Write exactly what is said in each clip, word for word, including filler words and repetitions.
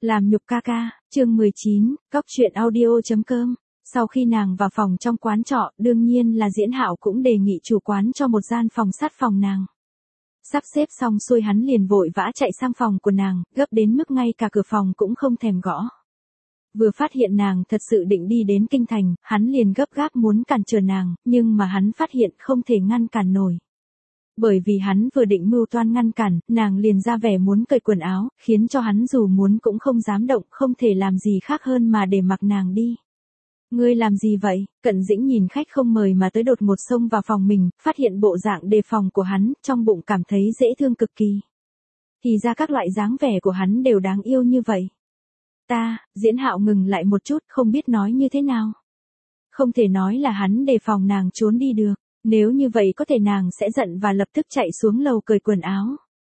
Làm nhục ca ca, chương mười chín, cóc truyện audio chấm com. Sau khi nàng vào phòng trong quán trọ, đương nhiên là Diễn Hạo cũng đề nghị chủ quán cho một gian phòng sát phòng nàng. Sắp xếp xong xuôi hắn liền vội vã chạy sang phòng của nàng, gấp đến mức ngay cả cửa phòng cũng không thèm gõ. Vừa phát hiện nàng thật sự định đi đến kinh thành, hắn liền gấp gáp muốn cản trở nàng, nhưng mà hắn phát hiện không thể ngăn cản nổi. Bởi vì hắn vừa định mưu toan ngăn cản, nàng liền ra vẻ muốn cởi quần áo, khiến cho hắn dù muốn cũng không dám động, không thể làm gì khác hơn mà để mặc nàng đi. Ngươi làm gì vậy? Cận Dĩnh nhìn khách không mời mà tới đột ngột xông vào phòng mình, phát hiện bộ dạng đề phòng của hắn, trong bụng cảm thấy dễ thương cực kỳ. Thì ra các loại dáng vẻ của hắn đều đáng yêu như vậy. Ta, Diễn Hạo ngừng lại một chút, không biết nói như thế nào. Không thể nói là hắn đề phòng nàng trốn đi được. Nếu như vậy có thể nàng sẽ giận và lập tức chạy xuống lầu cởi quần áo.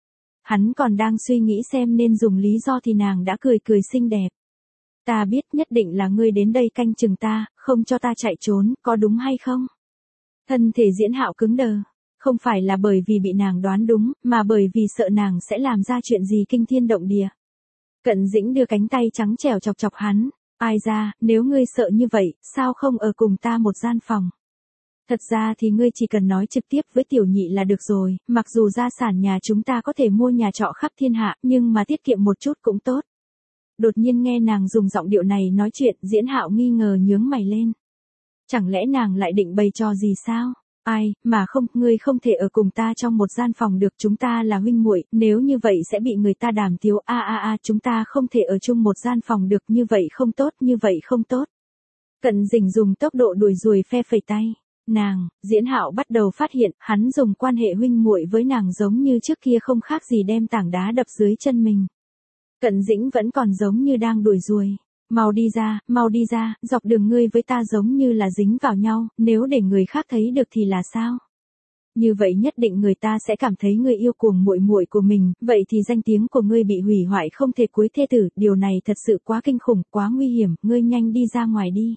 Hắn còn đang suy nghĩ xem nên dùng lý do thì nàng đã cười cười xinh đẹp. Ta biết nhất định là ngươi đến đây canh chừng ta, không cho ta chạy trốn, có đúng hay không? Thân thể Diễn Hạo cứng đờ. Không phải là bởi vì bị nàng đoán đúng, mà bởi vì sợ nàng sẽ làm ra chuyện gì kinh thiên động địa. Cận Dĩnh đưa cánh tay trắng trẻo chọc chọc hắn. Ai ra, nếu ngươi sợ như vậy, sao không ở cùng ta một gian phòng? Thật ra thì ngươi chỉ cần nói trực tiếp với tiểu nhị là được rồi, mặc dù gia sản nhà chúng ta có thể mua nhà trọ khắp thiên hạ, nhưng mà tiết kiệm một chút cũng tốt. Đột nhiên nghe nàng dùng giọng điệu này nói chuyện, Diễn Hạo nghi ngờ nhướng mày lên. Chẳng lẽ nàng lại định bày trò gì sao? Ai, mà không, ngươi không thể ở cùng ta trong một gian phòng được, chúng ta là huynh muội, nếu như vậy sẽ bị người ta đàm tiếu, a a a, chúng ta không thể ở chung một gian phòng được, như vậy không tốt, như vậy không tốt. Cận Dĩnh dùng tốc độ đuổi ruồi phe phẩy tay. Nàng, Diễn Hạo bắt đầu phát hiện, hắn dùng quan hệ huynh muội với nàng giống như trước kia không khác gì đem tảng đá đập dưới chân mình. Cận Dĩnh vẫn còn giống như đang đuổi ruồi. Mau đi ra, mau đi ra, dọc đường ngươi với ta giống như là dính vào nhau, nếu để người khác thấy được thì là sao? Như vậy nhất định người ta sẽ cảm thấy ngươi yêu cuồng muội muội của mình, vậy thì danh tiếng của ngươi bị hủy hoại không thể cuối thê tử, điều này thật sự quá kinh khủng, quá nguy hiểm, ngươi nhanh đi ra ngoài đi.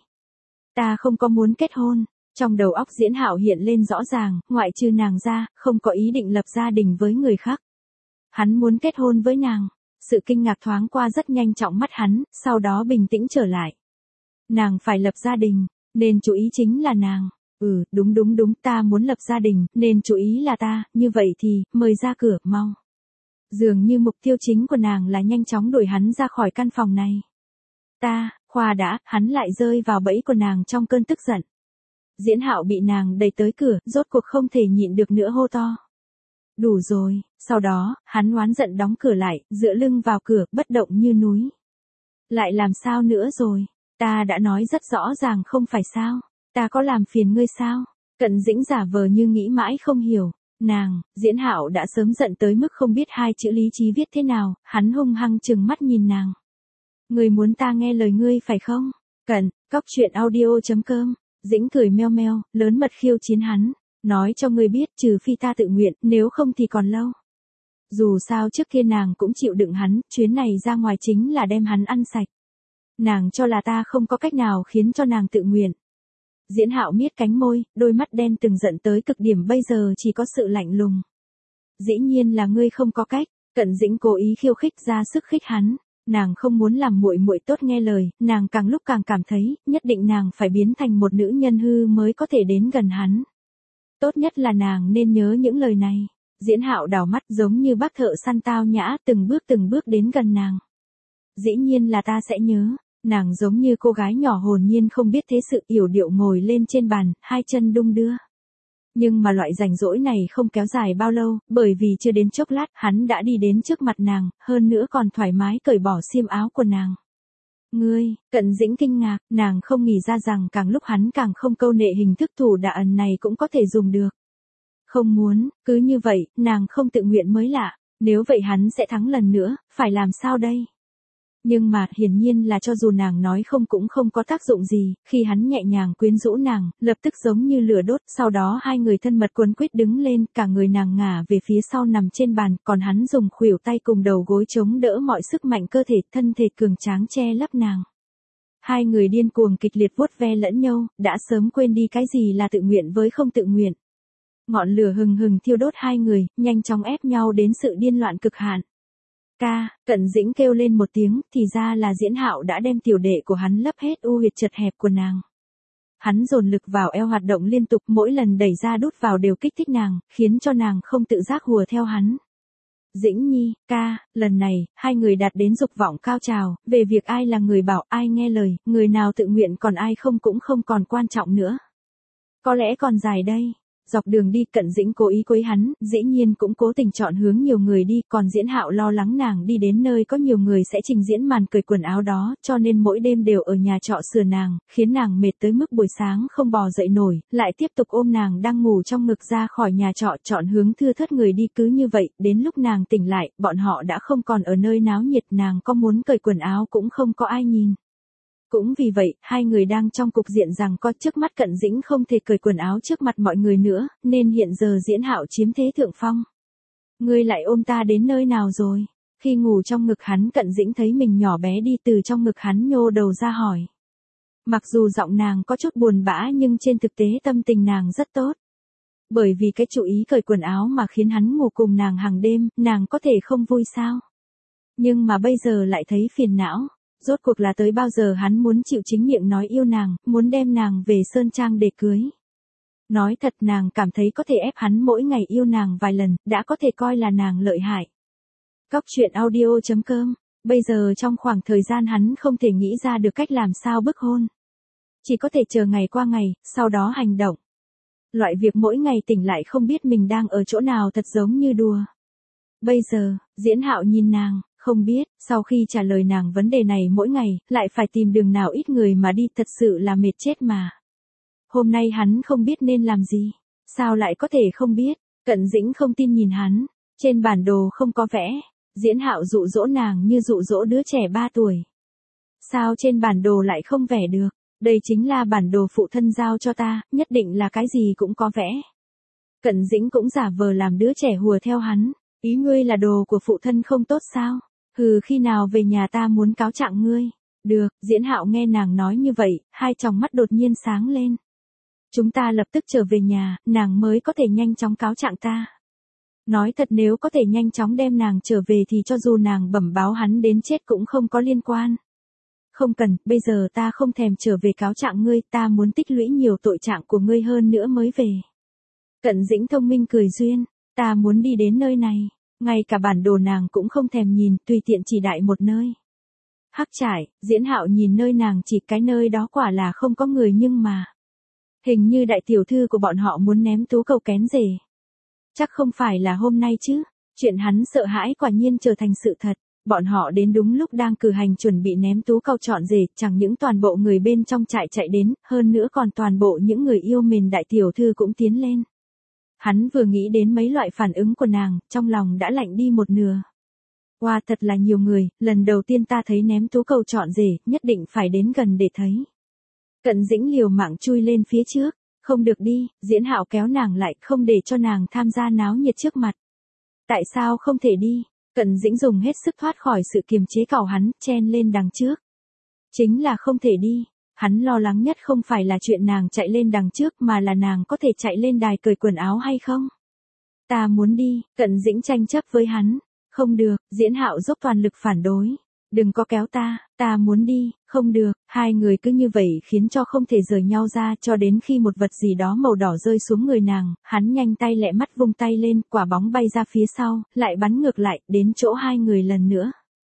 Ta không có muốn kết hôn. Trong đầu óc Diễn Hạo hiện lên rõ ràng, ngoại trừ nàng ra, không có ý định lập gia đình với người khác. Hắn muốn kết hôn với nàng. Sự kinh ngạc thoáng qua rất nhanh trong mắt hắn, sau đó bình tĩnh trở lại. Nàng phải lập gia đình, nên chú ý chính là nàng. Ừ, đúng đúng đúng, ta muốn lập gia đình, nên chú ý là ta, như vậy thì, mời ra cửa, mau. Dường như mục tiêu chính của nàng là nhanh chóng đuổi hắn ra khỏi căn phòng này. Ta, khoa đã, hắn lại rơi vào bẫy của nàng trong cơn tức giận. Diễn Hạo bị nàng đẩy tới cửa, rốt cuộc không thể nhịn được nữa hô to. Đủ rồi, sau đó, hắn oán giận đóng cửa lại, dựa lưng vào cửa, bất động như núi. Lại làm sao nữa rồi? Ta đã nói rất rõ ràng không phải sao? Ta có làm phiền ngươi sao? Cận Dĩnh giả vờ như nghĩ mãi không hiểu. Nàng, Diễn Hạo đã sớm giận tới mức không biết hai chữ lý trí viết thế nào, hắn hung hăng trừng mắt nhìn nàng. Ngươi muốn ta nghe lời ngươi phải không? Cận, cóc truyện audio chấm com. Dĩnh cười meo meo, lớn mật khiêu chiến hắn. Nói cho ngươi biết, trừ phi ta tự nguyện, nếu không thì còn lâu. Dù sao trước kia nàng cũng chịu đựng hắn, chuyến này ra ngoài chính là đem hắn ăn sạch. Nàng cho là ta không có cách nào khiến cho nàng tự nguyện. Diễn Hạo miết cánh môi, đôi mắt đen từng giận tới cực điểm, bây giờ chỉ có sự lạnh lùng. Dĩ nhiên là ngươi không có cách. Cận Dĩnh cố ý khiêu khích ra sức khích hắn. Nàng không muốn làm muội muội tốt nghe lời, nàng càng lúc càng cảm thấy, nhất định nàng phải biến thành một nữ nhân hư mới có thể đến gần hắn. Tốt nhất là nàng nên nhớ những lời này. Diễn Hạo đảo mắt giống như bác thợ săn tao nhã, từng bước từng bước đến gần nàng. Dĩ nhiên là ta sẽ nhớ. Nàng giống như cô gái nhỏ hồn nhiên không biết thế sự, yểu điệu ngồi lên trên bàn, hai chân đung đưa. Nhưng mà loại rảnh rỗi này không kéo dài bao lâu, bởi vì chưa đến chốc lát, hắn đã đi đến trước mặt nàng, hơn nữa còn thoải mái cởi bỏ xiêm áo của nàng. Ngươi, Cận Dĩnh kinh ngạc, nàng không nghĩ ra rằng càng lúc hắn càng không câu nệ, hình thức thủ đả ẩn này cũng có thể dùng được. Không muốn, cứ như vậy, nàng không tự nguyện mới lạ, nếu vậy hắn sẽ thắng lần nữa, phải làm sao đây? Nhưng mà, hiển nhiên là cho dù nàng nói không cũng không có tác dụng gì, khi hắn nhẹ nhàng quyến rũ nàng, lập tức giống như lửa đốt, sau đó hai người thân mật quấn quýt đứng lên, cả người nàng ngả về phía sau nằm trên bàn, còn hắn dùng khuỷu tay cùng đầu gối chống đỡ mọi sức mạnh cơ thể, thân thể cường tráng che lấp nàng. Hai người điên cuồng kịch liệt vuốt ve lẫn nhau, đã sớm quên đi cái gì là tự nguyện với không tự nguyện. Ngọn lửa hừng hừng thiêu đốt hai người, nhanh chóng ép nhau đến sự điên loạn cực hạn. Ca, Cận Dĩnh kêu lên một tiếng, thì ra là Diễn Hạo đã đem tiểu đệ của hắn lấp hết u huyệt chật hẹp của nàng. Hắn dồn lực vào eo hoạt động liên tục, mỗi lần đẩy ra đút vào đều kích thích nàng, khiến cho nàng không tự giác hùa theo hắn. Dĩnh Nhi, ca, lần này, hai người đạt đến dục vọng cao trào, về việc ai là người bảo, ai nghe lời, người nào tự nguyện còn ai không cũng không còn quan trọng nữa. Có lẽ còn dài đây. Dọc đường đi Cận Dĩnh cố ý quấy hắn, dĩ nhiên cũng cố tình chọn hướng nhiều người đi, còn Diễn Hạo lo lắng nàng đi đến nơi có nhiều người sẽ trình diễn màn cởi quần áo đó, cho nên mỗi đêm đều ở nhà trọ sửa nàng, khiến nàng mệt tới mức buổi sáng không bò dậy nổi, lại tiếp tục ôm nàng đang ngủ trong ngực ra khỏi nhà trọ, chọn hướng thưa thớt người đi. Cứ như vậy, đến lúc nàng tỉnh lại, bọn họ đã không còn ở nơi náo nhiệt, nàng có muốn cởi quần áo cũng không có ai nhìn. Cũng vì vậy, hai người đang trong cục diện rằng có trước mắt Cận Dĩnh không thể cởi quần áo trước mặt mọi người nữa, nên hiện giờ Diễn Hạo chiếm thế thượng phong. Ngươi lại ôm ta đến nơi nào rồi? Khi ngủ trong ngực hắn, Cận Dĩnh thấy mình nhỏ bé đi, từ trong ngực hắn nhô đầu ra hỏi. Mặc dù giọng nàng có chút buồn bã nhưng trên thực tế tâm tình nàng rất tốt. Bởi vì cái chủ ý cởi quần áo mà khiến hắn ngủ cùng nàng hàng đêm, nàng có thể không vui sao? Nhưng mà bây giờ lại thấy phiền não. Rốt cuộc là tới bao giờ hắn muốn chịu chính miệng nói yêu nàng, muốn đem nàng về Sơn Trang để cưới. Nói thật, nàng cảm thấy có thể ép hắn mỗi ngày yêu nàng vài lần, đã có thể coi là nàng lợi hại. Cóc truyện audio chấm com. Bây giờ trong khoảng thời gian hắn không thể nghĩ ra được cách làm sao bức hôn. Chỉ có thể chờ ngày qua ngày, sau đó hành động. Loại việc mỗi ngày tỉnh lại không biết mình đang ở chỗ nào thật giống như đùa. Bây giờ, Diễn Hạo nhìn nàng. Không biết, sau khi trả lời nàng vấn đề này mỗi ngày, lại phải tìm đường nào ít người mà đi, thật sự là mệt chết mà. Hôm nay hắn không biết nên làm gì. Sao lại có thể không biết? Cận Dĩnh không tin nhìn hắn. Trên bản đồ không có vẽ. Diễn Hạo dụ dỗ nàng như dụ dỗ đứa trẻ ba tuổi. Sao trên bản đồ lại không vẽ được? Đây chính là bản đồ phụ thân giao cho ta, nhất định là cái gì cũng có vẽ. Cận Dĩnh cũng giả vờ làm đứa trẻ hùa theo hắn. Ý ngươi là đồ của phụ thân không tốt sao? Hừ, khi nào về nhà ta muốn cáo trạng ngươi. Được, Diễn Hạo nghe nàng nói như vậy, hai tròng mắt đột nhiên sáng lên. Chúng ta lập tức trở về nhà, nàng mới có thể nhanh chóng cáo trạng ta. Nói thật, nếu có thể nhanh chóng đem nàng trở về thì cho dù nàng bẩm báo hắn đến chết cũng không có liên quan. Không cần, bây giờ ta không thèm trở về cáo trạng ngươi, ta muốn tích lũy nhiều tội trạng của ngươi hơn nữa mới về. Cận Dĩnh thông minh cười duyên, ta muốn đi đến nơi này. Ngay cả bản đồ nàng cũng không thèm nhìn, tùy tiện chỉ đại một nơi. Hắc Trải, Diễn Hạo nhìn nơi nàng chỉ, cái nơi đó quả là không có người nhưng mà. Hình như đại tiểu thư của bọn họ muốn ném tú cầu kén rể. Chắc không phải là hôm nay chứ, chuyện hắn sợ hãi quả nhiên trở thành sự thật. Bọn họ đến đúng lúc đang cử hành chuẩn bị ném tú cầu chọn rể, chẳng những toàn bộ người bên trong trại chạy đến, hơn nữa còn toàn bộ những người yêu mến đại tiểu thư cũng tiến lên. Hắn vừa nghĩ đến mấy loại phản ứng của nàng, trong lòng đã lạnh đi một nửa. Wow, thật là nhiều người, lần đầu tiên ta thấy ném tú cầu chọn rể, nhất định phải đến gần để thấy. Cận Dĩnh liều mạng chui lên phía trước, không được đi, Diễn Hạo kéo nàng lại, không để cho nàng tham gia náo nhiệt trước mặt. Tại sao không thể đi? Cận Dĩnh dùng hết sức thoát khỏi sự kiềm chế cào hắn, chen lên đằng trước. Chính là không thể đi. Hắn lo lắng nhất không phải là chuyện nàng chạy lên đằng trước mà là nàng có thể chạy lên đài cởi quần áo hay không. Ta muốn đi, Cận Dĩnh tranh chấp với hắn. Không được, Diễn Hạo dốc toàn lực phản đối. Đừng có kéo ta, ta muốn đi, không được. Hai người cứ như vậy khiến cho không thể rời nhau ra, cho đến khi một vật gì đó màu đỏ rơi xuống người nàng, hắn nhanh tay lẹ mắt vung tay lên, quả bóng bay ra phía sau, lại bắn ngược lại, đến chỗ hai người lần nữa.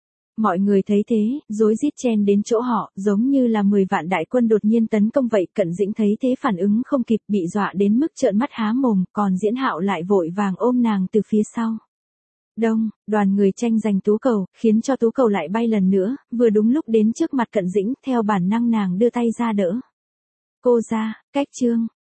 Mọi người thấy thế, rối rít chen đến chỗ họ, giống như là mười vạn đại quân đột nhiên tấn công vậy. Cận Dĩnh thấy thế phản ứng không kịp, bị dọa đến mức trợn mắt há mồm, còn Diễn Hạo lại vội vàng ôm nàng từ phía sau. Đông, đoàn người tranh giành tú cầu, khiến cho tú cầu lại bay lần nữa, vừa đúng lúc đến trước mặt Cận Dĩnh, theo bản năng nàng đưa tay ra đỡ. Cô ra, cách chương,